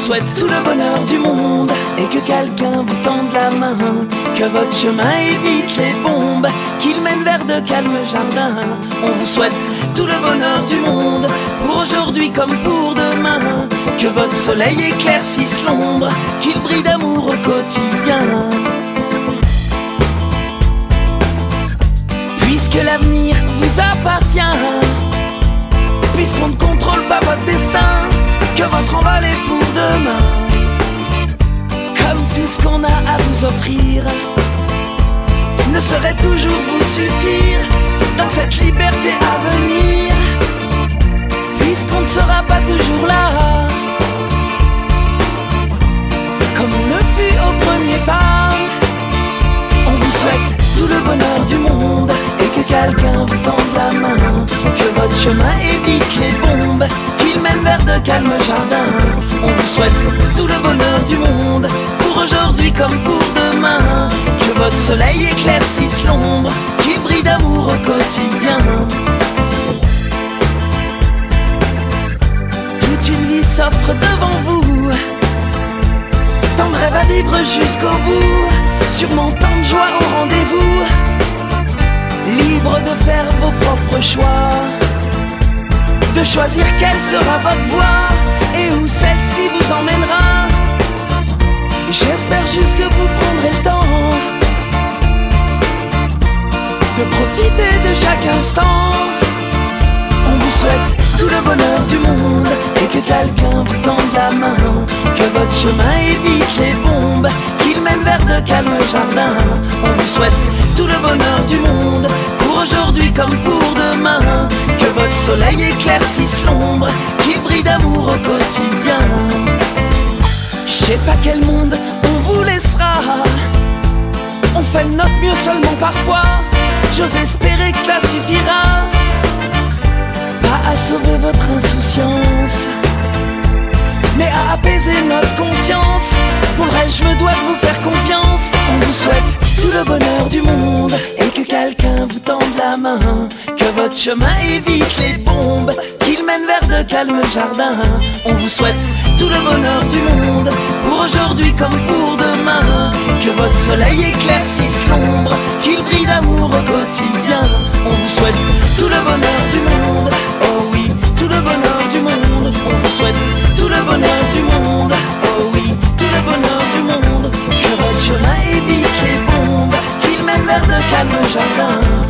souhaite tout le bonheur du monde et que quelqu'un vous tende la main, que votre chemin évite les bombes, qu'il mène vers de calmes jardins. On vous souhaite tout le bonheur du monde, pour aujourd'hui comme pour demain, que votre soleil éclaircisse l'ombre, qu'il brille d'amour au quotidien. Puisque l'avenir vous appartient, puisqu'on ne contrôle pas votre destin, que votre envol est pour demain. Comme tout ce qu'on a à vous offrir ne saurait toujours vous suffire dans cette liberté à venir, puisqu'on ne sera pas toujours là comme on le fut au premier pas. On vous souhaite tout le bonheur du monde et que quelqu'un vous tende la main, que votre chemin évite les bombes, qu'il mène vers de calmes jardins. On vous souhaite tout le bonheur du monde, pour aujourd'hui comme pour demain, que votre soleil éclaircisse l'ombre, qu'il brille d'amour au quotidien. Toute une vie s'offre devant vous, tant de rêves à vivre jusqu'au bout, sûrement tant de joie au rendez-vous, libre de faire vos propres choix, de choisir quelle sera votre voie et où celle-ci vous emmènera. J'espère juste que vous prendrez le temps de profiter de chaque instant. On vous souhaite tout le bonheur du monde et que quelqu'un vous tende la main, que votre chemin évite les bombes, qu'il mène vers de calmes jardins. On vous souhaite tout le bonheur du monde, pour aujourd'hui comme pour demain, que votre soleil éclaircisse l'ombre, qu'il brille d'amour au quotidien. Je sais pas quel monde on vous laissera, on fait de notre mieux seulement parfois, j'ose espérer que cela suffira pas à sauver votre insouciance, mais à apaiser notre conscience. Pour elle, je me dois de vous faire confiance. On vous souhaite tout le bonheur du monde et que quelqu'un vous tende la main, que votre chemin évite les bombes, qu'il mène vers de calmes jardins. On vous souhaite tout le bonheur du monde, pour aujourd'hui comme pour demain, que votre soleil éclaircisse l'ombre, qu'il brille d'amour au quotidien. On vous souhaite tout le bonheur du monde, oh oui, tout le bonheur du monde. On vous souhaite tout le bonheur du monde, oh oui, tout le bonheur du monde, que votre chemin évite les bombes, qu'il mène vers de calmes jardins.